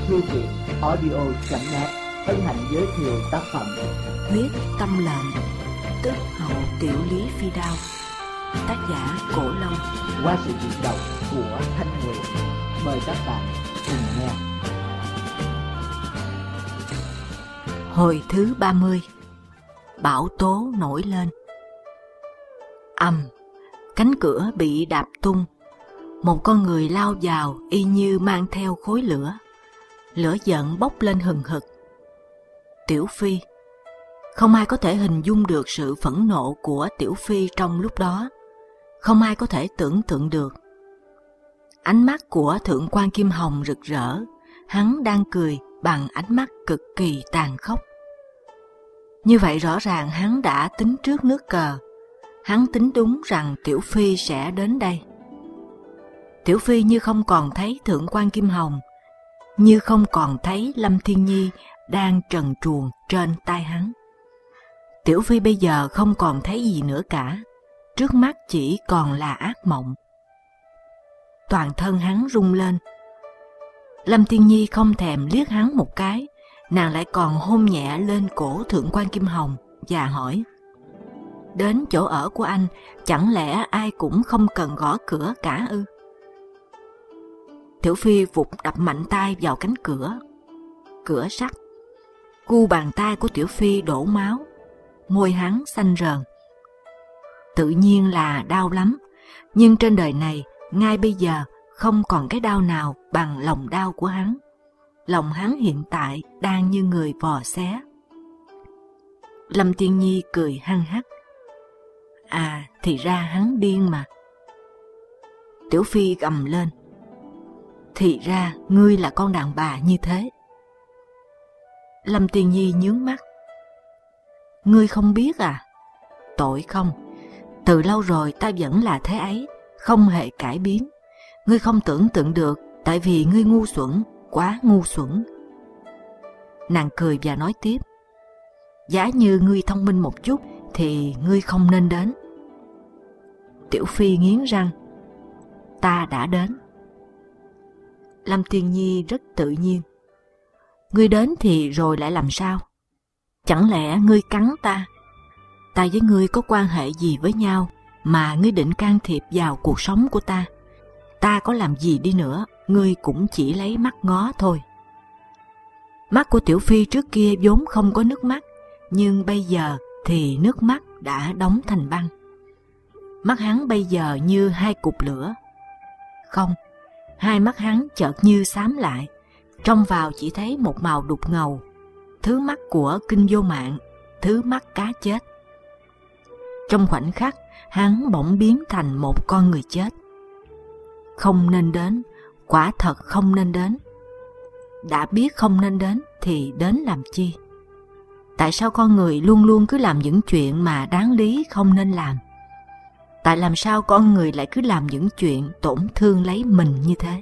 Thư viện audio.net hân hạnh giới thiệu tác phẩm Huyết Tâm Lệnh, tức Hậu Tiểu Lý Phi Đao, tác giả Cổ Long, qua sự diễn đọc của Thanh Nguyệt. Mời các bạn cùng nghe. Hồi thứ 30. Bão tố nổi lên. Cánh cửa bị đạp tung. Một con người lao vào y như mang theo khối lửa. Lửa giận bốc lên hừng hực. Tiểu Phi. Không ai có thể hình dung được sự phẫn nộ của Tiểu Phi trong lúc đó. Không ai có thể tưởng tượng được. Ánh mắt của Thượng quan Kim Hồng rực rỡ. Hắn đang cười bằng ánh mắt cực kỳ tàn khốc. Như vậy rõ ràng hắn đã tính trước nước cờ. Hắn tính đúng rằng Tiểu Phi sẽ đến đây. Tiểu Phi như không còn thấy Thượng quan Kim Hồng, như không còn thấy Lâm Thiên Nhi đang trần truồng trên tay hắn. Tiểu Phi bây giờ không còn thấy gì nữa cả, trước mắt chỉ còn là ác mộng. Toàn thân hắn rung lên. Lâm Thiên Nhi không thèm liếc hắn một cái, nàng lại còn hôn nhẹ lên cổ Thượng quan Kim Hồng và hỏi: đến chỗ ở của anh, chẳng lẽ ai cũng không cần gõ cửa cả ư? Tiểu Phi vụt đập mạnh tay vào cánh cửa. Cửa sắt. Gu bàn tay của Tiểu Phi đổ máu, môi hắn xanh rờn. Tự nhiên là đau lắm, nhưng trên đời này ngay bây giờ không còn cái đau nào bằng lòng đau của hắn. Lòng hắn hiện tại đang như người vò xé. Lâm Tiên Nhi cười hăng hắc. Thì ra hắn điên mà. Tiểu Phi gầm lên. Thì ra ngươi là con đàn bà như thế. Lâm Tiên Nhi nhướng mắt. Ngươi không biết à? Tội không? Từ lâu rồi ta vẫn là thế ấy, không hề cải biến. Ngươi không tưởng tượng được, tại vì ngươi ngu xuẩn, quá ngu xuẩn. Nàng cười và nói tiếp. Giá như ngươi thông minh một chút thì ngươi không nên đến. Tiểu Phi nghiến răng. Ta đã đến. Lâm Tiên Nhi rất tự nhiên. Ngươi đến thì rồi lại làm sao? Chẳng lẽ ngươi cắn ta? Ta với ngươi có quan hệ gì với nhau mà ngươi định can thiệp vào cuộc sống của ta? Ta có làm gì đi nữa, ngươi cũng chỉ lấy mắt ngó thôi. Mắt của Tiểu Phi trước kia vốn không có nước mắt, nhưng bây giờ thì nước mắt đã đóng thành băng. Mắt hắn bây giờ như hai cục lửa. Không, hai mắt hắn chợt như xám lại, trông vào chỉ thấy một màu đục ngầu, thứ mắt của kinh vô mạng, thứ mắt cá chết. Trong khoảnh khắc, hắn bỗng biến thành một con người chết. Không nên đến, quả thật không nên đến. Đã biết không nên đến thì đến làm chi? Tại sao con người luôn luôn cứ làm những chuyện mà đáng lý không nên làm? Tại làm sao con người lại cứ làm những chuyện tổn thương lấy mình như thế?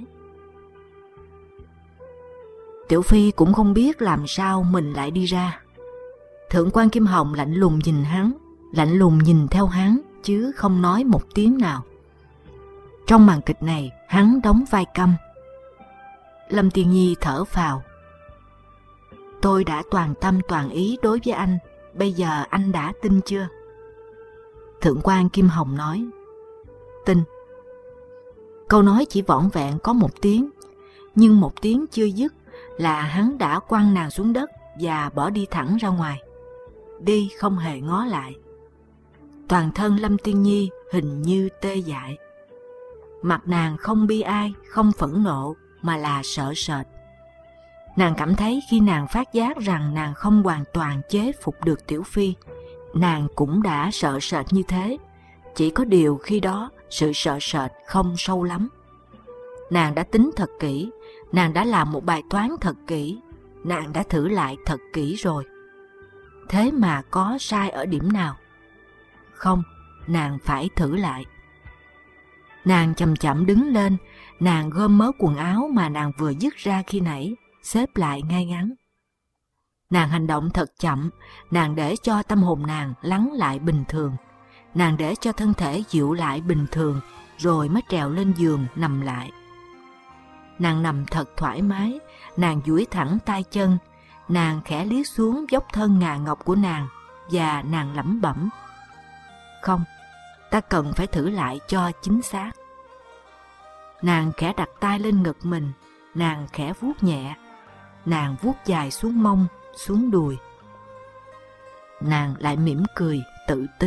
Tiểu Phi cũng không biết làm sao mình lại đi ra. Thượng quan Kim Hồng lạnh lùng nhìn hắn, lạnh lùng nhìn theo hắn, chứ không nói một tiếng nào. Trong màn kịch này, hắn đóng vai câm. Lâm Tiên Nhi thở phào. Tôi đã toàn tâm toàn ý đối với anh, bây giờ anh đã tin chưa? Thượng quan Kim Hồng nói. Tin. Câu nói chỉ vỏn vẹn có một tiếng, nhưng một tiếng chưa dứt là hắn đã quăng nàng xuống đất và bỏ đi thẳng ra ngoài. Đi không hề ngó lại. Toàn thân Lâm Tiên Nhi hình như tê dại. Mặt nàng không bi ai, không phẫn nộ, mà là sợ sệt. Nàng cảm thấy khi nàng phát giác rằng nàng không hoàn toàn chế phục được Tiểu Phi, nàng cũng đã sợ sệt như thế. Chỉ có điều khi đó sự sợ sệt không sâu lắm. Nàng đã tính thật kỹ, nàng đã làm một bài toán thật kỹ, nàng đã thử lại thật kỹ rồi. Thế mà có sai ở điểm nào? Không, nàng phải thử lại. Nàng chậm chậm đứng lên, nàng gom mớ quần áo mà nàng vừa dứt ra khi nãy, xếp lại ngay ngắn. Nàng hành động thật chậm, nàng để cho tâm hồn nàng lắng lại bình thường. Nàng để cho thân thể dịu lại bình thường, rồi mới trèo lên giường nằm lại. Nàng nằm thật thoải mái, nàng duỗi thẳng tay chân, nàng khẽ liếc xuống dốc thân ngà ngọc của nàng và nàng lẩm bẩm: không, ta cần phải thử lại cho chính xác. Nàng khẽ đặt tay lên ngực mình, nàng khẽ vuốt nhẹ, nàng vuốt dài xuống mông, xuống đùi. Nàng lại mỉm cười tự tin.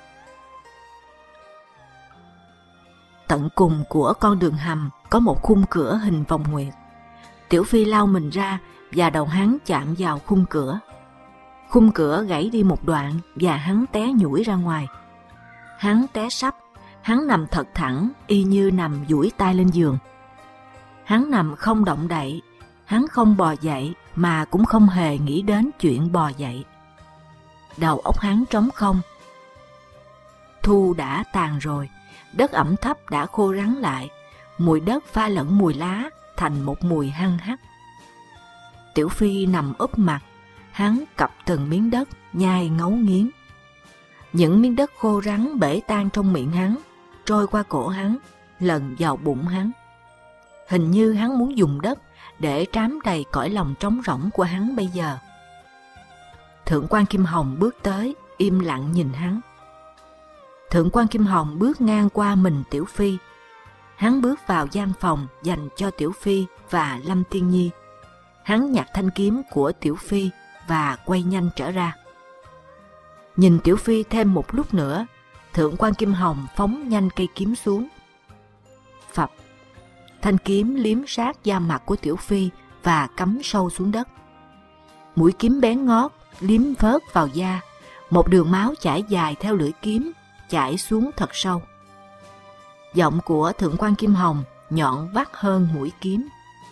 Tận cùng của con đường hầm có một khung cửa hình vòng nguyệt. Tiểu Phi lao mình ra và đầu hắn chạm vào khung cửa. Khung cửa gãy đi một đoạn và hắn té nhũi ra ngoài. Hắn té sấp, hắn nằm thật thẳng y như nằm duỗi tay lên giường. Hắn nằm không động đậy, hắn không bò dậy mà cũng không hề nghĩ đến chuyện bò dậy. Đầu óc hắn trống không. Thu đã tàn rồi, đất ẩm thấp đã khô rắn lại, mùi đất pha lẫn mùi lá thành một mùi hăng hắc. Tiểu Phi nằm úp mặt, hắn cặp từng miếng đất nhai ngấu nghiến. Những miếng đất khô rắn bể tan trong miệng hắn, trôi qua cổ hắn, lần vào bụng hắn. Hình như hắn muốn dùng đất để trám đầy cõi lòng trống rỗng của hắn bây giờ. Thượng quan Kim Hồng bước tới, im lặng nhìn hắn. Thượng quan Kim Hồng bước ngang qua mình Tiểu Phi. Hắn bước vào gian phòng dành cho Tiểu Phi và Lâm Tiên Nhi. Hắn nhặt thanh kiếm của Tiểu Phi và quay nhanh trở ra. Nhìn Tiểu Phi thêm một lúc nữa, Thượng quan Kim Hồng phóng nhanh cây kiếm xuống. Phập, thanh kiếm liếm sát da mặt của Tiểu Phi và cắm sâu xuống đất. Mũi kiếm bén ngót liếm phớt vào da, một đường máu chảy dài theo lưỡi kiếm, chảy xuống thật sâu. Giọng của Thượng quan Kim Hồng nhọn vắt hơn mũi kiếm.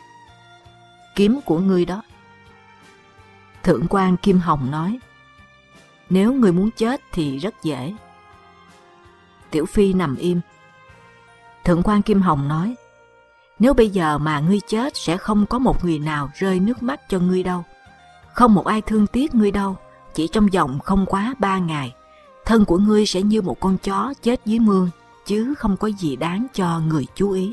Kiếm của ngươi đó. Thượng quan Kim Hồng nói, nếu ngươi muốn chết thì rất dễ. Tiểu Phi nằm im. Thượng quan Kim Hồng nói, nếu bây giờ mà ngươi chết sẽ không có một người nào rơi nước mắt cho ngươi đâu. Không một ai thương tiếc ngươi đâu. Chỉ trong vòng không quá 3 ngày, thân của ngươi sẽ như một con chó chết dưới mương, chứ không có gì đáng cho người chú ý.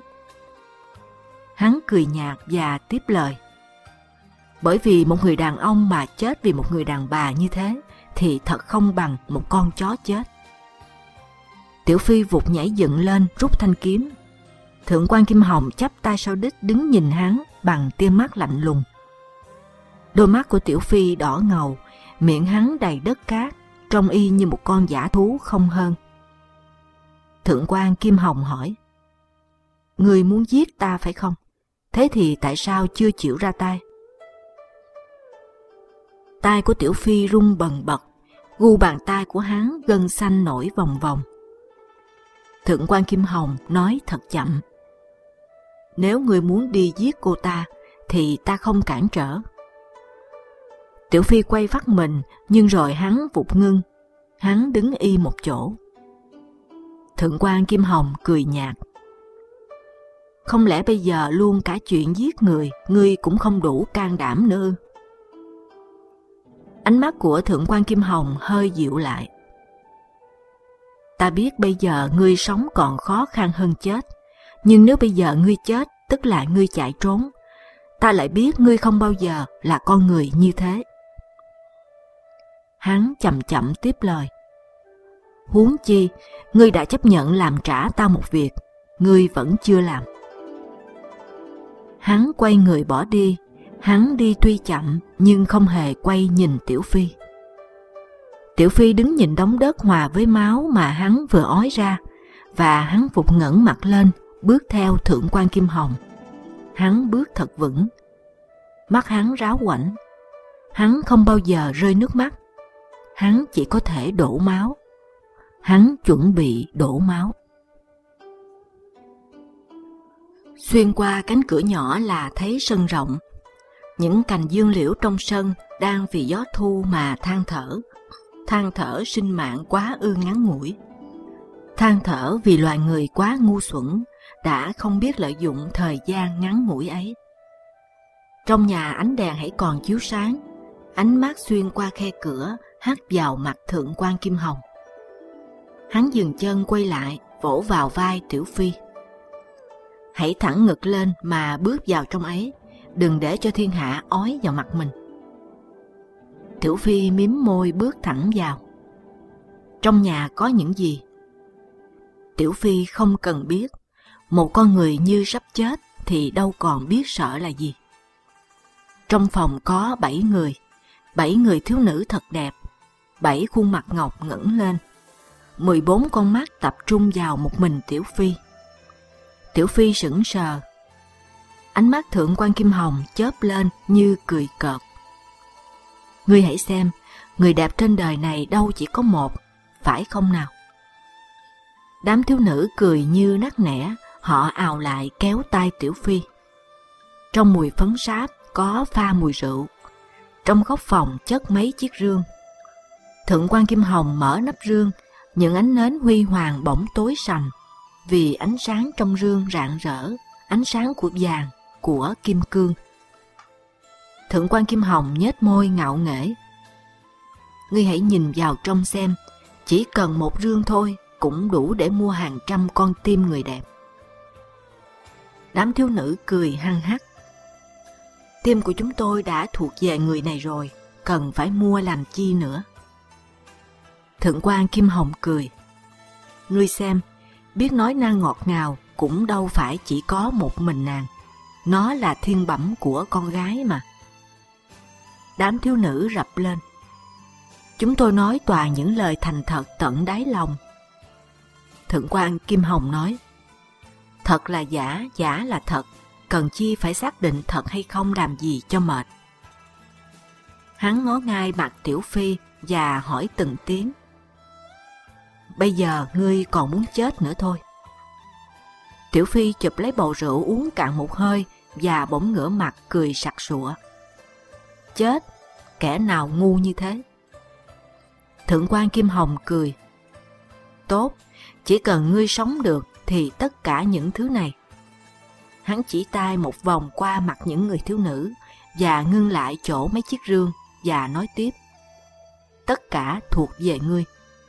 Hắn cười nhạt và tiếp lời, bởi vì một người đàn ông mà chết vì một người đàn bà như thế thì thật không bằng một con chó chết. Tiểu Phi vụt nhảy dựng lên rút thanh kiếm. Thượng quan Kim Hồng chắp tay sau đít đứng nhìn hắn bằng tia mắt lạnh lùng. Đôi mắt của Tiểu Phi đỏ ngầu, miệng hắn đầy đất cát, trông y như một con dã thú không hơn. Thượng quan Kim Hồng hỏi, ngươi muốn giết ta phải không? Thế thì tại sao chưa chịu ra tay? Tai của Tiểu Phi rung bần bật, gu bàn tay của hắn gân xanh nổi vòng vòng. Thượng quan Kim Hồng nói thật chậm, nếu ngươi muốn đi giết cô ta thì ta không cản trở. Tiểu Phi quay phát mình, nhưng rồi hắn vụt ngưng, hắn đứng y một chỗ. Thượng quan Kim Hồng cười nhạt, không lẽ bây giờ luôn cả chuyện giết người ngươi cũng không đủ can đảm nữa? Ánh mắt của Thượng quan Kim Hồng hơi dịu lại. Ta biết bây giờ ngươi sống còn khó khăn hơn chết, nhưng nếu bây giờ ngươi chết tức là ngươi chạy trốn. Ta lại biết ngươi không bao giờ là con người như thế. Hắn chậm chậm tiếp lời, huống chi ngươi đã chấp nhận làm trả ta một việc ngươi vẫn chưa làm. Hắn quay người bỏ đi. Hắn đi tuy chậm nhưng không hề quay nhìn Tiểu Phi. Tiểu Phi đứng nhìn đống đất hòa với máu mà hắn vừa ói ra, và hắn vụt ngẩng mặt lên, bước theo Thượng quan Kim Hồng. Hắn bước thật vững. Mắt hắn ráo quảnh. Hắn không bao giờ rơi nước mắt. Hắn chỉ có thể đổ máu. Hắn chuẩn bị đổ máu. Xuyên qua cánh cửa nhỏ là thấy sân rộng. Những cành dương liễu trong sân đang vì gió thu mà than thở sinh mạng quá ư ngắn ngủi, than thở vì loài người quá ngu xuẩn, đã không biết lợi dụng thời gian ngắn ngủi ấy. Trong nhà ánh đèn hãy còn chiếu sáng, ánh mát xuyên qua khe cửa hắt vào mặt Thượng quan Kim Hồng. Hắn dừng chân quay lại, vỗ vào vai Tiểu Phi. Hãy thẳng ngực lên mà bước vào trong ấy, đừng để cho thiên hạ ói vào mặt mình. Tiểu Phi mím môi bước thẳng vào. Trong nhà có những gì? Tiểu Phi không cần biết. Một con người như sắp chết thì đâu còn biết sợ là gì. Trong phòng có 7 người, 7 người thiếu nữ thật đẹp, 7 khuôn mặt ngọc ngẩng lên, 14 con mắt tập trung vào một mình Tiểu Phi. Tiểu Phi sững sờ. Ánh mắt Thượng quan Kim Hồng chớp lên như cười cợt. Ngươi hãy xem, người đẹp trên đời này đâu chỉ có một, phải không nào? Đám thiếu nữ cười như nắc nẻ, họ ào lại kéo tay Tiểu Phi. Trong mùi phấn sáp có pha mùi rượu. Trong góc phòng chất mấy chiếc rương. Thượng quan Kim Hồng mở nắp rương, những ánh nến huy hoàng bỗng tối sầm, vì ánh sáng trong rương rạng rỡ, ánh sáng của vàng, của kim cương. Thượng quan Kim Hồng nhếch môi ngạo nghễ. Ngươi hãy nhìn vào trong xem, chỉ cần một rương thôi cũng đủ để mua hàng trăm con tim người đẹp. Đám thiếu nữ cười hăng hắc. Tim của chúng tôi đã thuộc về người này rồi, cần phải mua làm chi nữa? Thượng quan Kim Hồng cười. Ngươi xem, biết nói năng ngọt ngào cũng đâu phải chỉ có một mình nàng. Nó là thiên bẩm của con gái mà. Đám thiếu nữ rập lên. Chúng tôi nói toàn những lời thành thật tận đáy lòng. Thượng quan Kim Hồng nói. Thật là giả, giả là thật. Cần chi phải xác định thật hay không làm gì cho mệt. Hắn ngó ngay mặt Tiểu Phi và hỏi từng tiếng. Bây giờ ngươi còn muốn chết nữa thôi. Tiểu Phi chụp lấy bầu rượu uống cạn một hơi và bỗng ngửa mặt cười sặc sụa. Chết, kẻ nào ngu như thế? Thượng quan Kim Hồng cười. Tốt, chỉ cần ngươi sống được thì tất cả những thứ này. Hắn chỉ tay một vòng qua mặt những người thiếu nữ và ngưng lại chỗ mấy chiếc rương và nói tiếp. Tất cả thuộc về ngươi.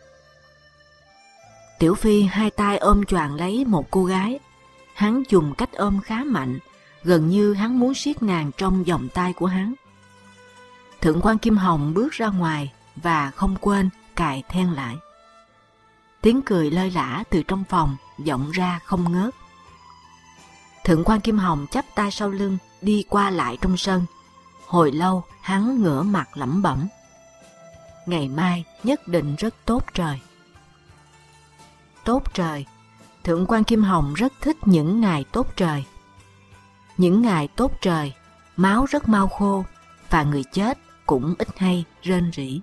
Tiểu Phi hai tay ôm choàng lấy một cô gái. Hắn dùng cách ôm khá mạnh, gần như hắn muốn siết nàng trong vòng tay của hắn. Thượng quan Kim Hồng bước ra ngoài và không quên cài then lại. Tiếng cười lơi lả từ trong phòng vọng ra không ngớt. Thượng quan Kim Hồng chắp tay sau lưng đi qua lại trong sân. Hồi lâu hắn ngửa mặt lẩm bẩm. Ngày mai nhất định rất tốt trời. Tốt trời. Thượng quan Kim Hồng rất thích những ngày tốt trời. Những ngày tốt trời, máu rất mau khô và người chết cũng ít hay rên rỉ.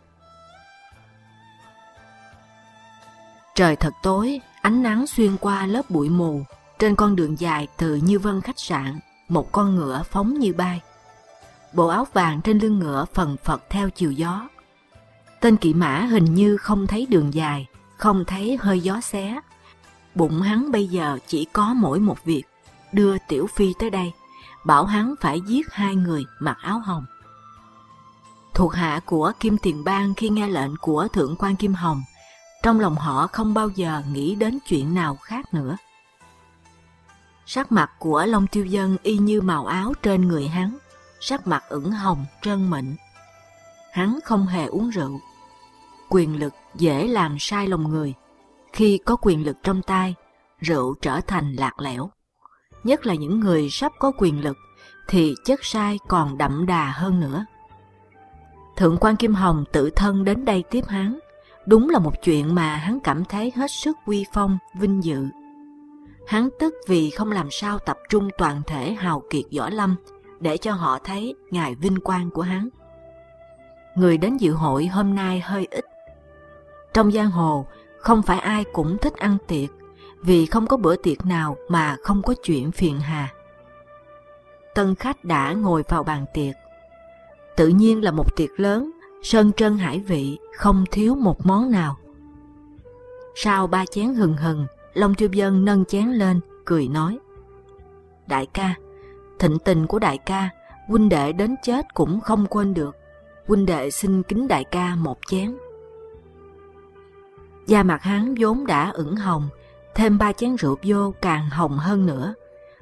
Trời thật tối, ánh nắng xuyên qua lớp bụi mù. Trên con đường dài từ Như Vân khách sạn, một con ngựa phóng như bay. Bộ áo vàng trên lưng ngựa phần phật theo chiều gió. Tên kỵ mã hình như không thấy đường dài, không thấy hơi gió xé. Bụng hắn bây giờ chỉ có mỗi một việc, đưa Tiểu Phi tới đây, bảo hắn phải giết hai người mặc áo hồng. Thuộc hạ của Kim Tiền Bang khi nghe lệnh của Thượng quan Kim Hồng, trong lòng họ không bao giờ nghĩ đến chuyện nào khác nữa. Sắc mặt của Long Tiêu Dân y như màu áo trên người hắn, sắc mặt ửng hồng trơn mịn. Hắn không hề uống rượu. Quyền lực dễ làm sai lòng người. Khi có quyền lực trong tay, rượu trở thành lạc lẽo. Nhất là những người sắp có quyền lực thì chất sai còn đậm đà hơn nữa. Thượng quan Kim Hồng tự thân đến đây tiếp hắn, đúng là một chuyện mà hắn cảm thấy hết sức uy phong, vinh dự. Hắn tức vì không làm sao tập trung toàn thể hào kiệt võ lâm để cho họ thấy ngài vinh quang của hắn. Người đến dự hội hôm nay hơi ít. Trong giang hồ, không phải ai cũng thích ăn tiệc, vì không có bữa tiệc nào mà không có chuyện phiền hà. Tân khách đã ngồi vào bàn tiệc. Tự nhiên là một tiệc lớn, sơn trân hải vị, không thiếu một món nào. Sau 3 chén hừng hừng, Long Tiêu Dân nâng chén lên, cười nói. Đại ca, thịnh tình của đại ca, huynh đệ đến chết cũng không quên được. Huynh đệ xin kính đại ca một chén. Da mặt hắn vốn đã ửng hồng, thêm 3 chén rượu vô càng hồng hơn nữa.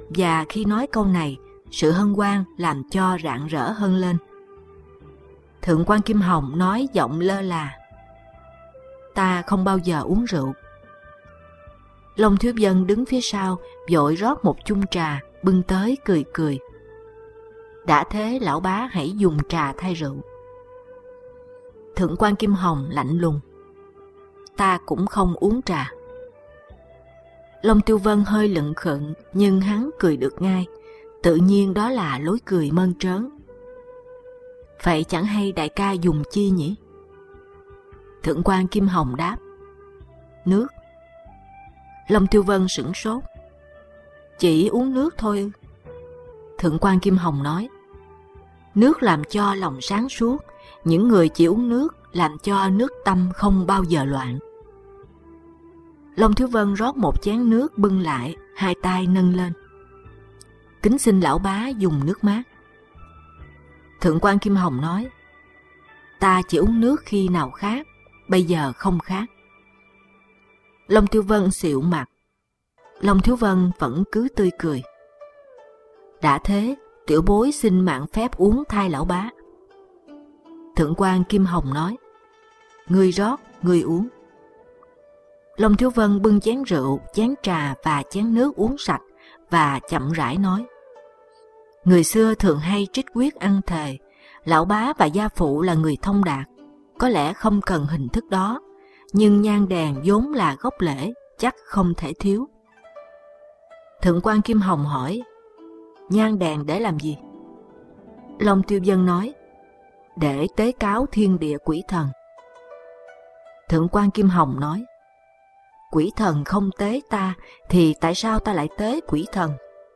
và khi nói câu này, sự hân hoan làm cho rạng rỡ hơn lên. Thượng quan Kim Hồng nói giọng lơ là: ta không bao giờ uống rượu. Long Thiếu Vân đứng phía sau vội rót một chung trà bưng tới cười cười: đã thế lão bá hãy dùng trà thay rượu. Thượng quan Kim Hồng lạnh lùng: ta cũng không uống trà. Long Tiêu Vân hơi lựng khựng, nhưng hắn cười được ngay, tự nhiên đó là lối cười mơn trớn. Vậy chẳng hay đại ca dùng chi nhỉ? Thượng quan Kim Hồng đáp: nước. Long Tiêu Vân sửng sốt: chỉ uống nước thôi. Thượng quan Kim Hồng nói: nước làm cho lòng sáng suốt, những người chỉ uống nước làm cho nước tâm không bao giờ loạn. Long Thiếu Vân rót một chén nước bưng lại, hai tay nâng lên: kính xin lão bá dùng nước mát. Thượng quan Kim Hồng nói: ta chỉ uống nước khi nào khát, bây giờ không khát. Long Tiêu Vân xịu mặt. Long Thiếu Vân vẫn cứ tươi cười: đã thế, tiểu bối xin mạn phép uống thay lão bá. Thượng quan Kim Hồng nói: ngươi rót, ngươi uống. Long Thiếu Vân bưng chén rượu, chén trà và chén nước uống sạch và chậm rãi nói: người xưa thường hay trích quyết ăn thề, lão bá và gia phụ là người thông đạt, có lẽ không cần hình thức đó, nhưng nhang đèn vốn là gốc lễ, chắc không thể thiếu. Thượng quan Kim Hồng hỏi: nhang đèn để làm gì? Long Tiêu Vân nói: để tế cáo thiên địa quỷ thần. Thượng quan Kim Hồng nói: quỷ thần không tế ta, thì tại sao ta lại tế quỷ thần?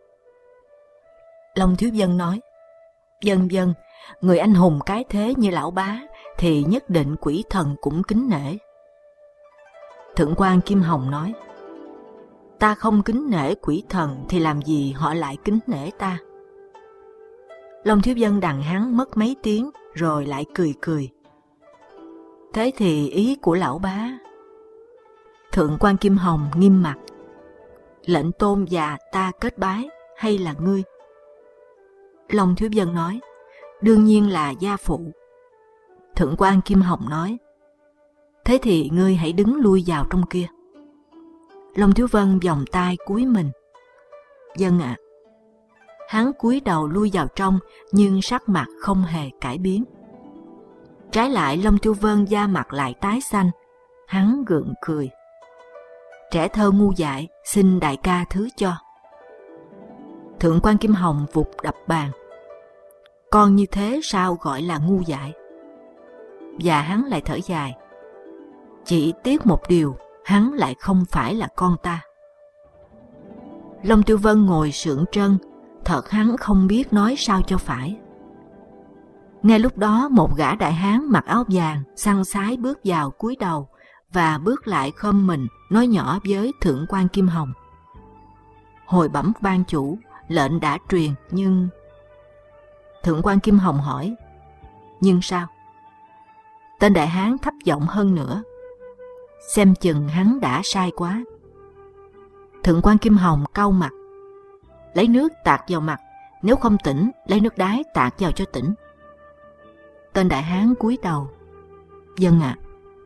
Long Thiếu Vân nói: vân vân, người anh hùng cái thế như lão bá thì nhất định quỷ thần cũng kính nể. Thượng quan Kim Hồng nói: ta không kính nể quỷ thần thì làm gì họ lại kính nể ta? Long Thiếu Vân đằng hắn mất mấy tiếng rồi lại cười cười: thế thì ý của lão bá. Thượng quan Kim Hồng nghiêm mặt: lệnh tôn và ta kết bái hay là ngươi? Long Thiếu Vân nói: đương nhiên là gia phụ. Thượng quan Kim Hồng nói: thế thì ngươi hãy đứng lui vào trong kia. Long Thiếu Vân vòng tay cúi mình: vâng ạ. Hắn cúi đầu lui vào trong, nhưng sắc mặt không hề cải biến. Trái lại, Long Tiêu Vân da mặt lại tái xanh. Hắn gượng cười: trẻ thơ ngu dại, xin đại ca thứ cho. Thượng quan Kim Hồng vụt đập bàn: con như thế sao gọi là ngu dại? Và hắn lại thở dài: chỉ tiếc một điều, hắn lại không phải là con ta. Long Tiêu Vân ngồi sượng trân, thật hắn không biết nói sao cho phải. Ngay lúc đó, một gã đại hán mặc áo vàng săn sái bước vào cúi đầu và bước lại khom mình nói nhỏ với Thượng quan Kim Hồng: hồi bẩm ban chủ, lệnh đã truyền nhưng... Thượng quan Kim Hồng hỏi: nhưng sao? Tên đại hán thấp giọng hơn nữa: xem chừng hắn đã sai quá. Thượng quan Kim Hồng cau mặt: lấy nước tạt vào mặt, nếu không tỉnh, lấy nước đái tạt vào cho tỉnh. Tên đại hán cúi đầu: vâng ạ.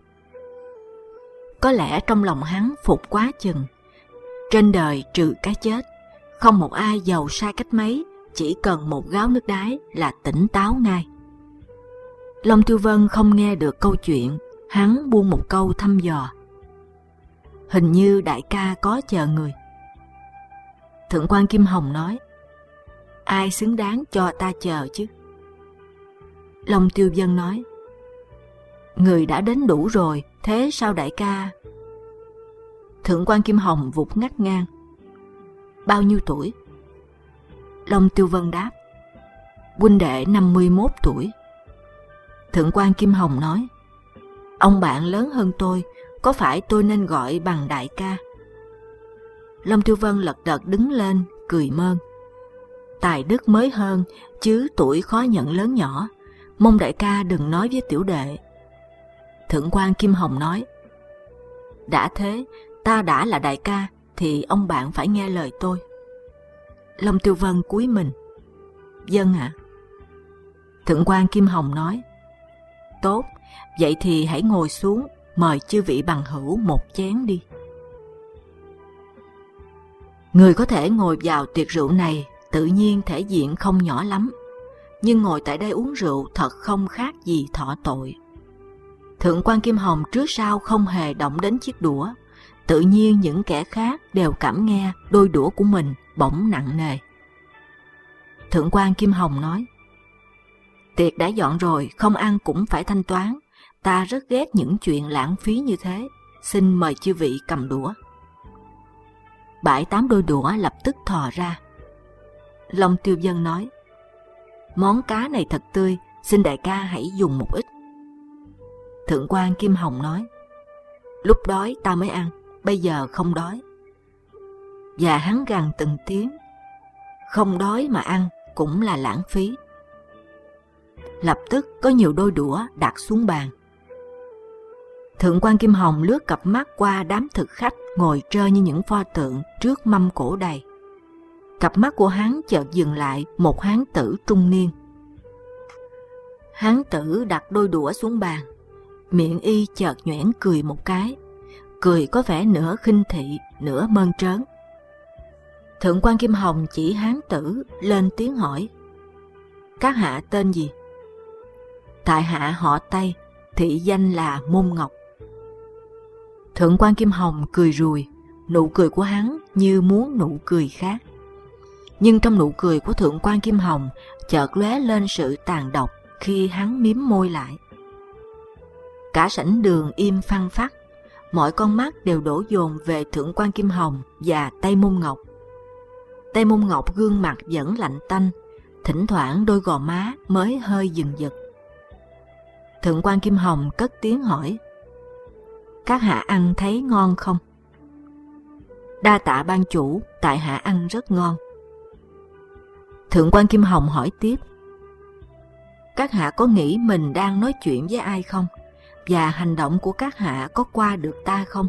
Có lẽ trong lòng hắn phục quá chừng. Trên đời trừ cái chết, không một ai giàu sai cách mấy, chỉ cần một gáo nước đái là tỉnh táo ngay. Long Tiêu Vân không nghe được câu chuyện, hắn buông một câu thăm dò: hình như đại ca có chờ người. Thượng quan Kim Hồng nói: ai xứng đáng cho ta chờ chứ? Long Tiêu Vân nói: người đã đến đủ rồi, thế sao đại ca? Thượng quan Kim Hồng vụt ngắt ngang: bao nhiêu tuổi? Long Tiêu Vân đáp: huynh đệ 51 tuổi. Thượng quan Kim Hồng nói: ông bạn lớn hơn tôi, có phải tôi nên gọi bằng đại ca? Long Tiêu Vân lật đật đứng lên, cười mơn: tài đức mới hơn, chứ tuổi khó nhận lớn nhỏ, mong đại ca đừng nói với tiểu đệ. Thượng quan Kim Hồng nói: đã thế, ta đã là đại ca, thì ông bạn phải nghe lời tôi. Long Tiêu Vân cúi mình. Vâng ạ. Thượng quan Kim Hồng nói, tốt, vậy thì hãy ngồi xuống, mời chư vị bằng hữu một chén đi. Người có thể ngồi vào tiệc rượu này tự nhiên thể diện không nhỏ lắm, nhưng ngồi tại đây uống rượu thật không khác gì thọ tội. Thượng quan Kim Hồng trước sau không hề động đến chiếc đũa, tự nhiên những kẻ khác đều cảm nghe đôi đũa của mình bỗng nặng nề. Thượng quan Kim Hồng nói, tiệc đã dọn rồi, không ăn cũng phải thanh toán. Ta rất ghét những chuyện lãng phí như thế. Xin mời chư vị cầm đũa. 7-8 đôi đũa lập tức thò ra. Long Tiêu Vân nói, món cá này thật tươi, xin đại ca hãy dùng một ít. Thượng quan Kim Hồng nói, lúc đói ta mới ăn, bây giờ không đói. Và hắn gằn từng tiếng, không đói mà ăn cũng là lãng phí. Lập tức có nhiều đôi đũa đặt xuống bàn. Thượng quan Kim Hồng lướt cặp mắt qua đám thực khách ngồi trơ như những pho tượng trước mâm cỗ đầy. Cặp mắt của hắn chợt dừng lại một hán tử trung niên. Hán tử đặt đôi đũa xuống bàn, miệng y chợt nhoẻn cười một cái, cười có vẻ nửa khinh thị nửa mơn trớn. Thượng quan Kim Hồng chỉ hán tử lên tiếng hỏi, các hạ tên gì? Tại hạ họ Tây, thị danh là Môn Ngọc. Thượng quan Kim Hồng cười rùi, nụ cười của hắn như muốn nụ cười khác. Nhưng trong nụ cười của Thượng quan Kim Hồng chợt lóe lên sự tàn độc khi hắn miếm môi lại. Cả sảnh đường im phăng phắc, mọi con mắt đều đổ dồn về Thượng quan Kim Hồng và Tây Môn Ngọc. Tây Môn Ngọc gương mặt vẫn lạnh tanh, thỉnh thoảng đôi gò má mới hơi dừng giật. Thượng quan Kim Hồng cất tiếng hỏi, các hạ ăn thấy ngon không? Đa tạ ban chủ, tại hạ ăn rất ngon. Thượng quan Kim Hồng hỏi tiếp, các hạ có nghĩ mình đang nói chuyện với ai không? Và hành động của các hạ có qua được ta không?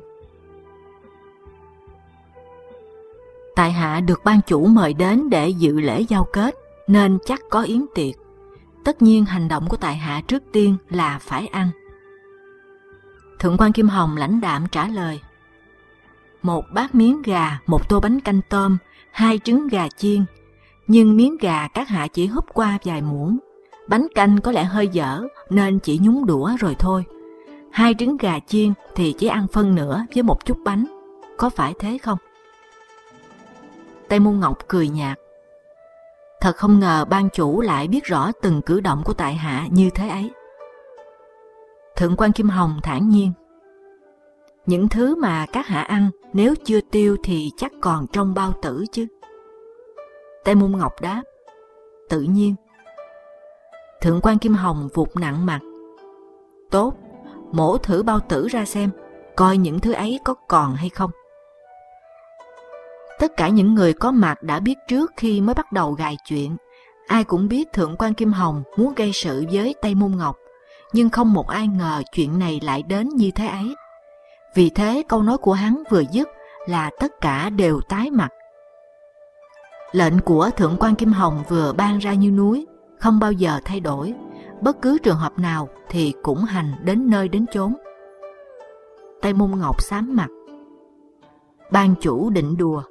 Tại hạ được ban chủ mời đến để dự lễ giao kết, nên chắc có yến tiệc. Tất nhiên hành động của tại hạ trước tiên là phải ăn. Thượng quan Kim Hồng lãnh đạm trả lời, một bát miếng gà, một tô bánh canh tôm, 2 trứng gà chiên. Nhưng miếng gà các hạ chỉ húp qua vài muỗng, bánh canh có lẽ hơi dở nên chỉ nhúng đũa rồi thôi. 2 trứng gà chiên thì chỉ ăn phân nửa với một chút bánh, có phải thế không? Tây Môn Ngọc cười nhạt, thật không ngờ ban chủ lại biết rõ từng cử động của tại hạ như thế ấy. Thượng quan Kim Hồng thản nhiên, những thứ mà các hạ ăn nếu chưa tiêu thì chắc còn trong bao tử chứ. Tây Môn Ngọc đáp, tự nhiên. Thượng quan Kim Hồng vụt nặng mặt, tốt, mổ thử bao tử ra xem, coi những thứ ấy có còn hay không. Tất cả những người có mặt đã biết trước khi mới bắt đầu gài chuyện. Ai cũng biết Thượng quan Kim Hồng muốn gây sự với Tây Môn Ngọc, nhưng không một ai ngờ chuyện này lại đến như thế ấy. Vì thế câu nói của hắn vừa dứt là tất cả đều tái mặt. Lệnh của Thượng quan Kim Hồng vừa ban ra như núi, không bao giờ thay đổi, bất cứ trường hợp nào thì cũng hành đến nơi đến chốn. Tây Môn Ngọc xám mặt, ban chủ định đùa.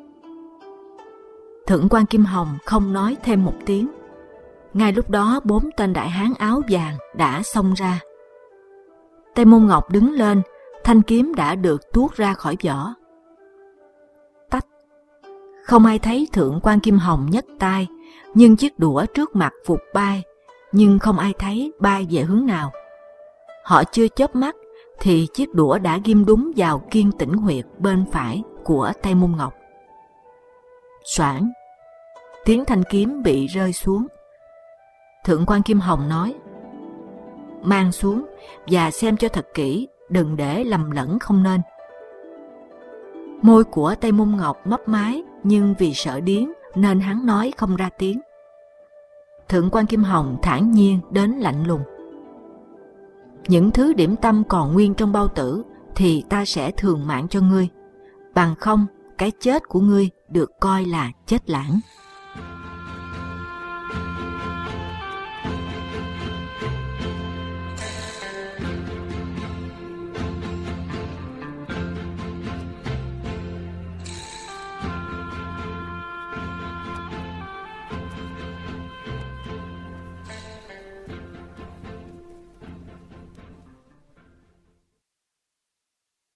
Thượng quan Kim Hồng không nói thêm một tiếng. Ngay lúc đó 4 tên đại hán áo vàng đã xông ra. Tây Môn Ngọc đứng lên, thanh kiếm đã được tuốt ra khỏi vỏ. Tách. Không ai thấy Thượng quan Kim Hồng nhấc tay, nhưng chiếc đũa trước mặt vụt bay, nhưng không ai thấy bay về hướng nào. Họ chưa chớp mắt thì chiếc đũa đã ghim đúng vào kiên tĩnh huyệt bên phải của Tây Môn Ngọc. Soảng, tiếng thanh kiếm bị rơi xuống. Thượng quan Kim Hồng nói, mang xuống và xem cho thật kỹ, đừng để lầm lẫn không nên. Môi của Tây Môn Ngọc mấp máy, nhưng vì sợ điếng nên hắn nói không ra tiếng. Thượng quan Kim Hồng thản nhiên đến lạnh lùng, những thứ điểm tâm còn nguyên trong bao tử thì ta sẽ thường mạng cho ngươi, bằng không cái chết của ngươi được coi là chết lãng.